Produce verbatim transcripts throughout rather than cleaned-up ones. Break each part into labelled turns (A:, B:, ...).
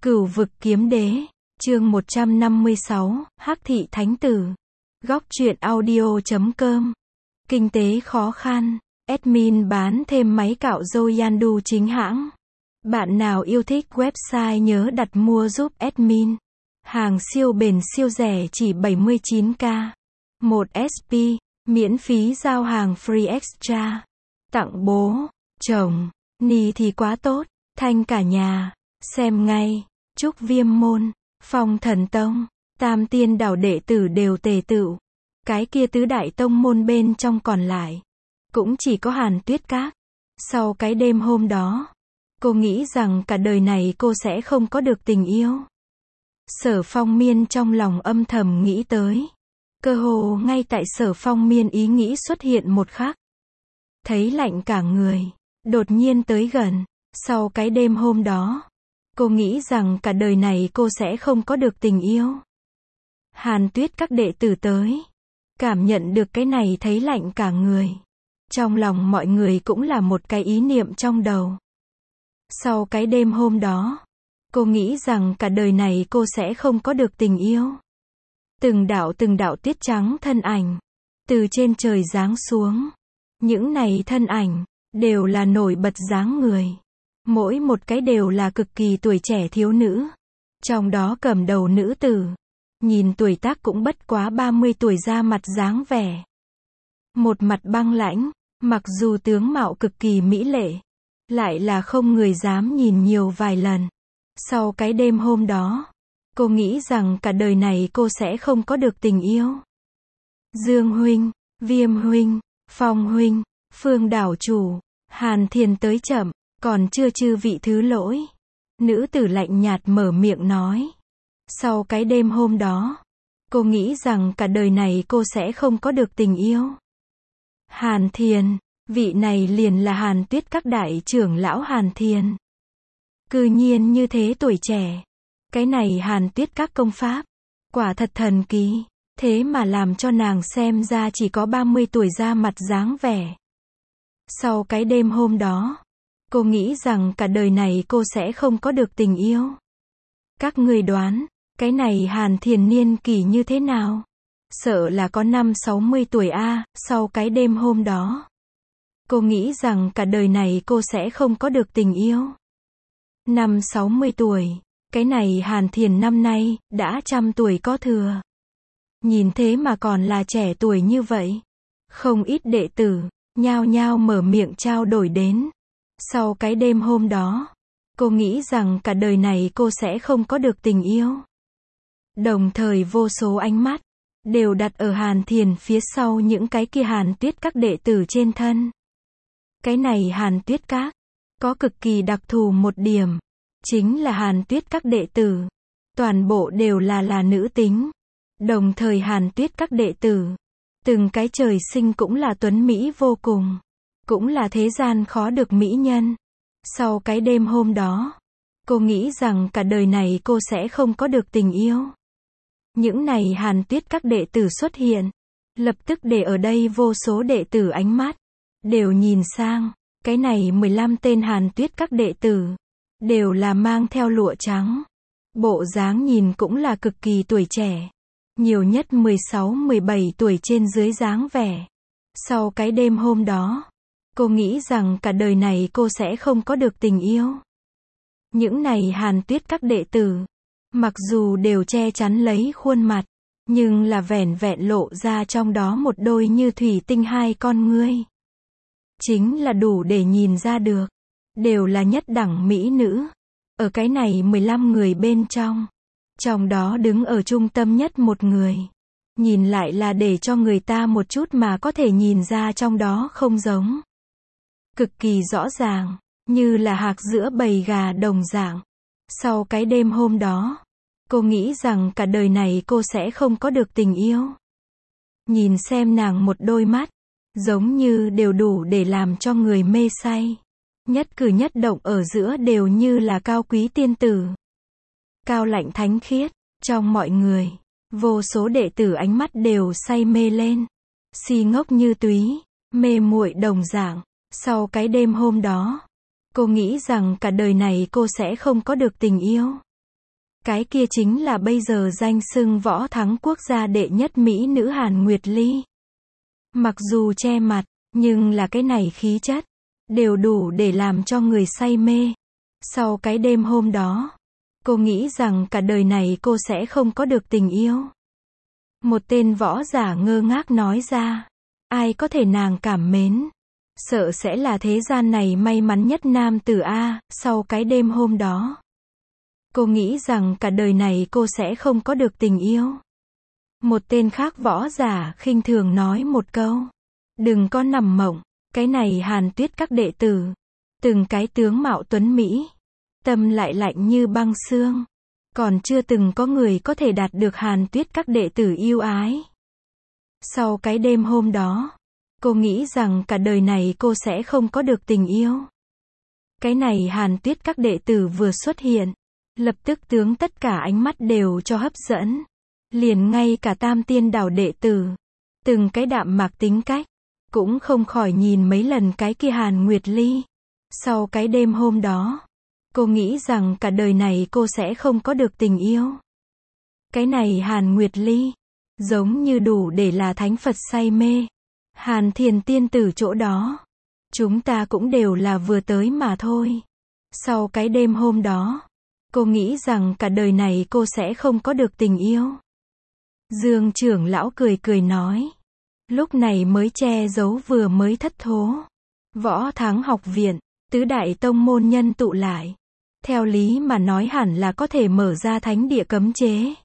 A: Cửu vực kiếm đế, chương một trăm năm mươi sáu, Hắc thị thánh tử. Góc truyện audio chấm com. Kinh tế khó khăn, admin bán thêm máy cạo râu Yandu chính hãng. Bạn nào yêu thích website nhớ đặt mua giúp admin. Hàng siêu bền siêu rẻ chỉ bảy mươi chín k. một ét pê, miễn phí giao hàng free extra. Tặng bố, chồng, ni thì quá tốt, thanh cả nhà. Xem ngay, Trúc Viêm Môn, Phong Thần Tông, Tam Tiên Đảo đệ tử đều tề tựu. Cái kia tứ đại tông môn bên trong còn lại, cũng chỉ có Hàn Tuyết Các. Sau cái đêm hôm đó, cô nghĩ rằng cả đời này cô sẽ không có được tình yêu. Sở Phong Miên trong lòng âm thầm nghĩ tới. Cơ hồ ngay tại Sở Phong Miên ý nghĩ xuất hiện một khắc. Thấy lạnh cả người, đột nhiên tới gần. Sau cái đêm hôm đó, cô nghĩ rằng cả đời này cô sẽ không có được tình yêu. Hàn Tuyết Các đệ tử tới, cảm nhận được cái này thấy lạnh cả người. Trong lòng mọi người cũng là một cái ý niệm trong đầu. Sau cái đêm hôm đó, cô nghĩ rằng cả đời này cô sẽ không có được tình yêu. Từng đạo từng đạo tuyết trắng thân ảnh, từ trên trời giáng xuống. Những này thân ảnh, đều là nổi bật dáng người. Mỗi một cái đều là cực kỳ tuổi trẻ thiếu nữ. Trong đó cầm đầu nữ tử, nhìn tuổi tác cũng bất quá ba mươi tuổi ra mặt dáng vẻ. Một mặt băng lãnh, mặc dù tướng mạo cực kỳ mỹ lệ, lại là không người dám nhìn nhiều vài lần. Sau cái đêm hôm đó, cô nghĩ rằng cả đời này cô sẽ không có được tình yêu. Dương huynh, Viêm huynh, Phong huynh, Phương đảo chủ, Hàn Thiền tới chậm, còn chưa chư vị thứ lỗi. Nữ tử lạnh nhạt mở miệng nói. Sau cái đêm hôm đó, cô nghĩ rằng cả đời này cô sẽ không có được tình yêu. Hàn Thiền, vị này liền là Hàn Tuyết Các đại trưởng lão Hàn Thiền. Cư nhiên như thế tuổi trẻ. Cái này Hàn Tuyết Các công pháp, quả thật thần kỳ. Thế mà làm cho nàng xem ra chỉ có ba mươi tuổi ra mặt dáng vẻ. Sau cái đêm hôm đó, cô nghĩ rằng cả đời này cô sẽ không có được tình yêu. Các người đoán, cái này Hàn Thiền niên kỷ như thế nào? Sợ là có năm sáu mươi tuổi a. Sau cái đêm hôm đó, cô nghĩ rằng cả đời này cô sẽ không có được tình yêu. Năm sáu mươi tuổi, cái này Hàn Thiền năm nay, đã trăm tuổi có thừa. Nhìn thế mà còn là trẻ tuổi như vậy. Không ít đệ tử, nhao nhao mở miệng trao đổi đến. Sau cái đêm hôm đó, cô nghĩ rằng cả đời này cô sẽ không có được tình yêu. Đồng thời vô số ánh mắt, đều đặt ở Hàn Thiền phía sau những cái kia Hàn Tuyết Các đệ tử trên thân. Cái này Hàn Tuyết Các, có cực kỳ đặc thù một điểm. Chính là Hàn Tuyết Các đệ tử, toàn bộ đều là là nữ tính. Đồng thời Hàn Tuyết Các đệ tử, từng cái trời sinh cũng là tuấn mỹ vô cùng. Cũng là thế gian khó được mỹ nhân. Sau cái đêm hôm đó, cô nghĩ rằng cả đời này cô sẽ không có được tình yêu. Những này Hàn Tuyết Các đệ tử xuất hiện, lập tức để ở đây vô số đệ tử ánh mắt, đều nhìn sang. Cái này mười lăm tên Hàn Tuyết Các đệ tử, đều là mang theo lụa trắng. Bộ dáng nhìn cũng là cực kỳ tuổi trẻ. Nhiều nhất mười sáu mười bảy tuổi trên dưới dáng vẻ. Sau cái đêm hôm đó, cô nghĩ rằng cả đời này cô sẽ không có được tình yêu. Những này Hàn Tuyết Các đệ tử, mặc dù đều che chắn lấy khuôn mặt, nhưng là vẻn vẹn lộ ra trong đó một đôi như thủy tinh hai con ngươi. Chính là đủ để nhìn ra được, đều là nhất đẳng mỹ nữ. Ở cái này mười lăm người bên trong, trong đó đứng ở trung tâm nhất một người. Nhìn lại là để cho người ta một chút mà có thể nhìn ra trong đó không giống. Cực kỳ rõ ràng, như là hạc giữa bầy gà đồng dạng. Sau cái đêm hôm đó, cô nghĩ rằng cả đời này cô sẽ không có được tình yêu. Nhìn xem nàng một đôi mắt, giống như đều đủ để làm cho người mê say. Nhất cử nhất động ở giữa đều như là cao quý tiên tử. Cao lạnh thánh khiết, trong mọi người, vô số đệ tử ánh mắt đều say mê lên. Si ngốc như túy, mê muội đồng dạng. Sau cái đêm hôm đó, cô nghĩ rằng cả đời này cô sẽ không có được tình yêu. Cái kia chính là bây giờ danh xưng võ thắng quốc gia đệ nhất mỹ nữ Hàn Nguyệt Ly. Mặc dù che mặt, nhưng là cái này khí chất, đều đủ để làm cho người say mê. Sau cái đêm hôm đó, cô nghĩ rằng cả đời này cô sẽ không có được tình yêu. Một tên võ giả ngơ ngác nói ra. Ai có thể nàng cảm mến? Sợ sẽ là thế gian này may mắn nhất nam tử A. Sau cái đêm hôm đó, cô nghĩ rằng cả đời này cô sẽ không có được tình yêu. Một tên khác võ giả khinh thường nói một câu. Đừng có nằm mộng, cái này Hàn Tuyết các đệ tử, từng cái tướng mạo tuấn Mỹ, tâm lại lạnh như băng xương. Còn chưa từng có người có thể đạt được Hàn Tuyết các đệ tử yêu ái. Sau cái đêm hôm đó, cô nghĩ rằng cả đời này cô sẽ không có được tình yêu. Cái này Hàn Tuyết các đệ tử vừa xuất hiện, lập tức tướng tất cả ánh mắt đều cho hấp dẫn. Liền ngay cả Tam Tiên Đảo đệ tử, từng cái đạm mạc tính cách, cũng không khỏi nhìn mấy lần cái kia Hàn Nguyệt Ly. Sau cái đêm hôm đó, cô nghĩ rằng cả đời này cô sẽ không có được tình yêu. Cái này Hàn Nguyệt Ly, giống như đủ để là thánh Phật say mê. Hàn Thiền tiên tử chỗ đó, chúng ta cũng đều là vừa tới mà thôi. Sau cái đêm hôm đó, cô nghĩ rằng cả đời này cô sẽ không có được tình yêu. Dương trưởng lão cười cười nói. Lúc này mới che giấu vừa mới thất thố. Võ Thắng học viện, tứ đại tông môn nhân tụ lại. Theo lý mà nói hẳn là có thể mở ra thánh địa cấm chế.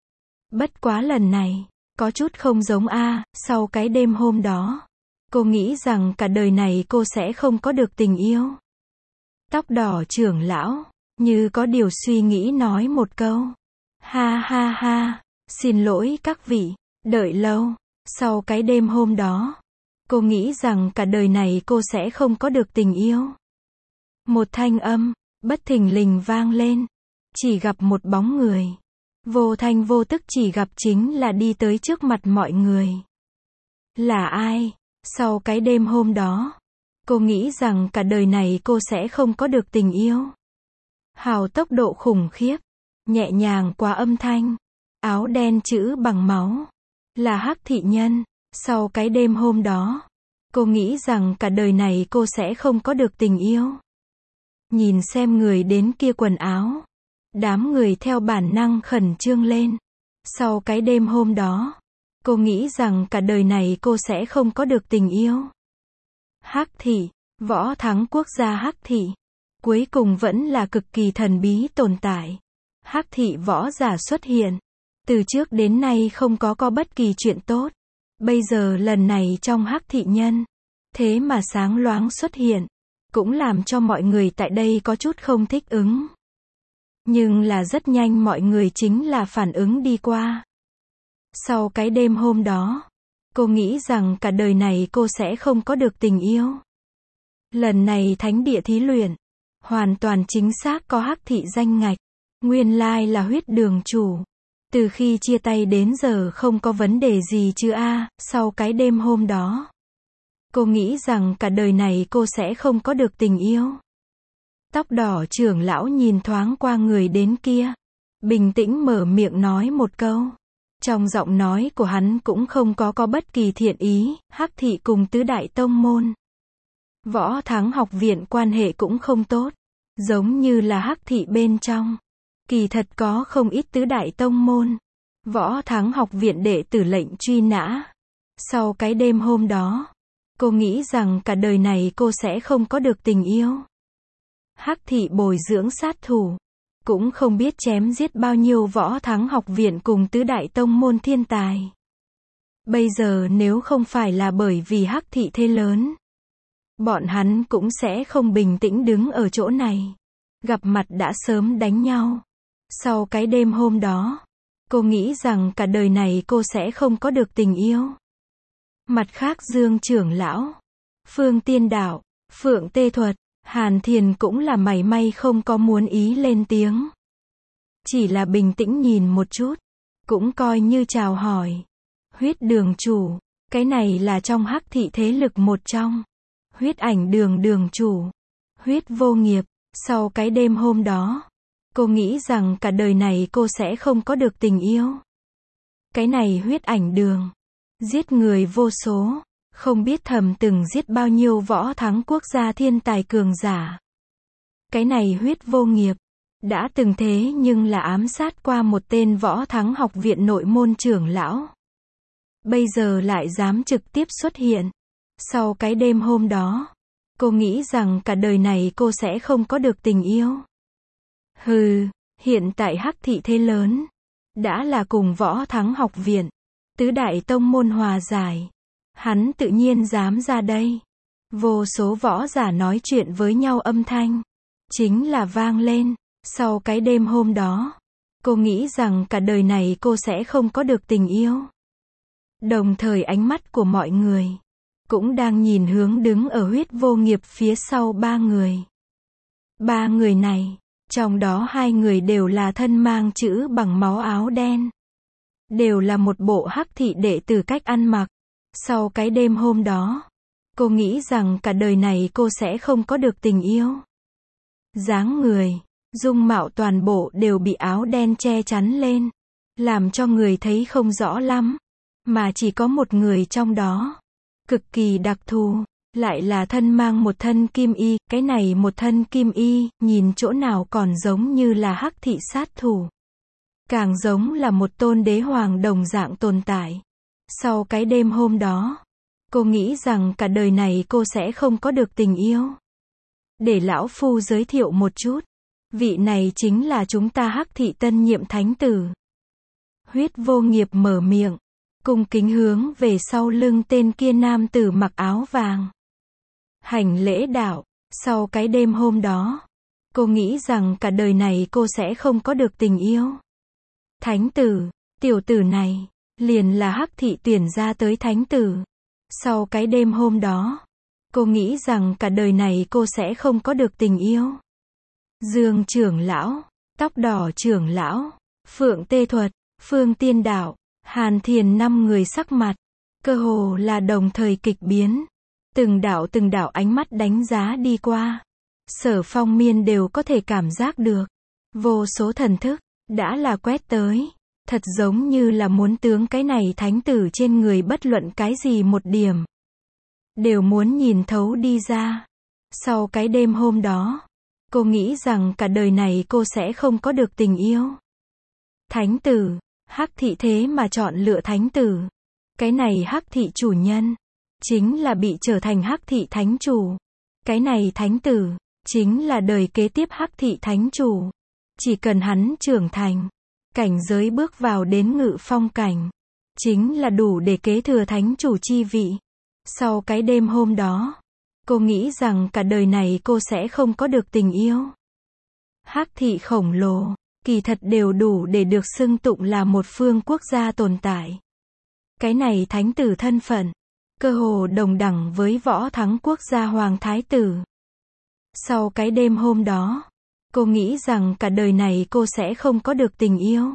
A: Bất quá lần này, có chút không giống a. Sau cái đêm hôm đó, cô nghĩ rằng cả đời này cô sẽ không có được tình yêu. Tóc đỏ trưởng lão, như có điều suy nghĩ nói một câu. Ha ha ha, xin lỗi các vị, đợi lâu. Sau cái đêm hôm đó, cô nghĩ rằng cả đời này cô sẽ không có được tình yêu. Một thanh âm, bất thình lình vang lên. Chỉ gặp một bóng người. Vô thanh vô tức chỉ gặp chính là đi tới trước mặt mọi người. Là ai? Sau cái đêm hôm đó, cô nghĩ rằng cả đời này cô sẽ không có được tình yêu. Hào tốc độ khủng khiếp, nhẹ nhàng qua âm thanh, áo đen chữ bằng máu, là Hắc thị nhân. Sau cái đêm hôm đó, cô nghĩ rằng cả đời này cô sẽ không có được tình yêu. Nhìn xem người đến kia quần áo, đám người theo bản năng khẩn trương lên. Sau cái đêm hôm đó, cô nghĩ rằng cả đời này cô sẽ không có được tình yêu. Hắc thị, võ thắng quốc gia Hắc thị, cuối cùng vẫn là cực kỳ thần bí tồn tại. Hắc thị võ giả xuất hiện, từ trước đến nay không có có bất kỳ chuyện tốt. Bây giờ lần này trong Hắc thị nhân, thế mà sáng loáng xuất hiện, cũng làm cho mọi người tại đây có chút không thích ứng. Nhưng là rất nhanh mọi người chính là phản ứng đi qua. Sau cái đêm hôm đó, cô nghĩ rằng cả đời này cô sẽ không có được tình yêu. Lần này thánh địa thí luyện, hoàn toàn chính xác có Hắc thị danh ngạch. Nguyên lai là huyết đường chủ. Từ khi chia tay đến giờ không có vấn đề gì chứ a. Sau cái đêm hôm đó, cô nghĩ rằng cả đời này cô sẽ không có được tình yêu. Tóc đỏ trưởng lão nhìn thoáng qua người đến kia, bình tĩnh mở miệng nói một câu. Trong giọng nói của hắn cũng không có có bất kỳ thiện ý. Hắc thị cùng tứ đại tông môn, Võ Thắng học viện quan hệ cũng không tốt. Giống như là Hắc thị bên trong, kỳ thật có không ít tứ đại tông môn, Võ Thắng học viện đệ tử lệnh truy nã. Sau cái đêm hôm đó, cô nghĩ rằng cả đời này cô sẽ không có được tình yêu. Hắc thị bồi dưỡng sát thủ, cũng không biết chém giết bao nhiêu Võ Thắng học viện cùng tứ đại tông môn thiên tài. Bây giờ nếu không phải là bởi vì Hắc thị thế lớn, bọn hắn cũng sẽ không bình tĩnh đứng ở chỗ này. Gặp mặt đã sớm đánh nhau. Sau cái đêm hôm đó, cô nghĩ rằng cả đời này cô sẽ không có được tình yêu. Mặt khác Dương trưởng lão, Phương Tiên Đạo, Phượng Tê Thuật, Hàn Thiền cũng là mảy may không có muốn ý lên tiếng. Chỉ là bình tĩnh nhìn một chút, cũng coi như chào hỏi. Huyết đường chủ, cái này là trong Hắc thị thế lực một trong. Huyết ảnh đường đường chủ, huyết vô nghiệp. Sau cái đêm hôm đó, Cô nghĩ rằng cả đời này cô sẽ không có được tình yêu. Cái này huyết ảnh đường. Giết người vô số. Không biết thầm từng giết bao nhiêu võ thắng quốc gia thiên tài cường giả. Cái này huyết vô nghiệp. Đã từng thế nhưng là ám sát qua một tên võ thắng học viện nội môn trưởng lão. Bây giờ lại dám trực tiếp xuất hiện. Sau cái đêm hôm đó, cô nghĩ rằng cả đời này cô sẽ không có được tình yêu. Hừ, hiện tại Hắc thị thế lớn. Đã là cùng võ thắng học viện. Tứ đại tông môn hòa giải. Hắn tự nhiên dám ra đây. Vô số võ giả nói chuyện với nhau âm thanh. Chính là vang lên. Sau cái đêm hôm đó, cô nghĩ rằng cả đời này cô sẽ không có được tình yêu. Đồng thời ánh mắt của mọi người cũng đang nhìn hướng đứng ở huyết vô nghiệp phía sau ba người. Ba người này, trong đó hai người đều là thân mang chữ bằng máu áo đen. Đều là một bộ Hắc thị đệ tử cách ăn mặc. Sau cái đêm hôm đó, cô nghĩ rằng cả đời này cô sẽ không có được tình yêu. Dáng người, dung mạo toàn bộ đều bị áo đen che chắn lên, làm cho người thấy không rõ lắm, mà chỉ có một người trong đó, cực kỳ đặc thù, lại là thân mang một thân kim y, cái này một thân kim y, nhìn chỗ nào còn giống như là Hắc thị sát thủ. Càng giống là một tôn đế hoàng đồng dạng tồn tại. Sau cái đêm hôm đó, cô nghĩ rằng cả đời này cô sẽ không có được tình yêu. Để lão phu giới thiệu một chút. Vị này chính là chúng ta Hắc thị tân nhiệm thánh tử. Huyết vô nghiệp mở miệng, cung kính hướng về sau lưng tên kia nam tử mặc áo vàng. Hành lễ đạo, sau cái đêm hôm đó, cô nghĩ rằng cả đời này cô sẽ không có được tình yêu. Thánh tử, tiểu tử này, liền là Hắc thị tuyển ra tới thánh tử. Sau cái đêm hôm đó, cô nghĩ rằng cả đời này cô sẽ không có được tình yêu. Dương trưởng lão, tóc đỏ trưởng lão, Phượng Tê Thuật, Phương Tiên Đạo, Hàn Thiền năm người sắc mặt, cơ hồ là đồng thời kịch biến. Từng đạo từng đạo ánh mắt đánh giá đi qua. Sở Phong Miên đều có thể cảm giác được. Vô số thần thức, đã là quét tới. Thật giống như là muốn tướng cái này thánh tử trên người bất luận cái gì một điểm. Đều muốn nhìn thấu đi ra. Sau cái đêm hôm đó, cô nghĩ rằng cả đời này cô sẽ không có được tình yêu. Thánh tử, Hắc thị thế mà chọn lựa thánh tử. Cái này Hắc thị chủ nhân, chính là bị trở thành Hắc thị thánh chủ. Cái này thánh tử, chính là đời kế tiếp Hắc thị thánh chủ. Chỉ cần hắn trưởng thành, cảnh giới bước vào đến ngự phong cảnh, chính là đủ để kế thừa thánh chủ chi vị. Sau cái đêm hôm đó, cô nghĩ rằng cả đời này cô sẽ không có được tình yêu. Hắc thị khổng lồ, kỳ thật đều đủ để được xưng tụng là một phương quốc gia tồn tại. Cái này thánh tử thân phận, cơ hồ đồng đẳng với võ thắng quốc gia hoàng thái tử. Sau cái đêm hôm đó, cô nghĩ rằng cả đời này cô sẽ không có được tình yêu.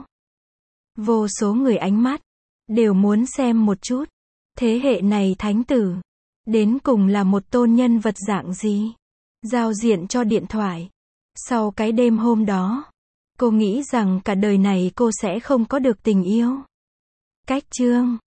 A: Vô số người ánh mắt, đều muốn xem một chút. Thế hệ này thánh tử, đến cùng là một tôn nhân vật dạng gì? Giao diện cho điện thoại. Sau cái đêm hôm đó, cô nghĩ rằng cả đời này cô sẽ không có được tình yêu. Cách chương